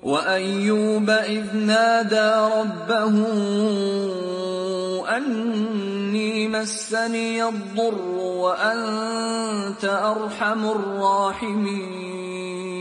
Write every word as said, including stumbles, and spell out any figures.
وَأَيُّوبَ إِذْ نَادَىٰ رَبَّهُ أَنِّي مَسَّنِيَ الضُّرُّ وَأَنتَ أَرْحَمُ الرَّاحِمِينَ